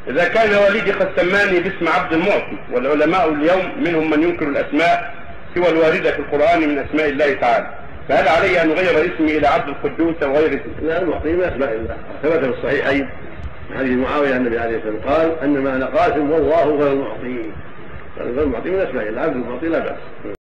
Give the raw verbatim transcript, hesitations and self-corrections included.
إذا كان والدي قد سماني باسم عبد المعطي، والعلماء اليوم منهم من ينكر الأسماء سوى الواردة في القرآن من أسماء الله تعالى، فهل علي أن أغير اسمي إلى عبد القدوس أو غير اسمي؟ لا، المعطي من أسماء الله، ثبت في الصحيحين من حديث معاوية النبي عليه الصلاة والسلام قال: إنما أنا قاسم والله غير المعطي. فالمعطي من أسماء الله، عبد المعطي لا بأس.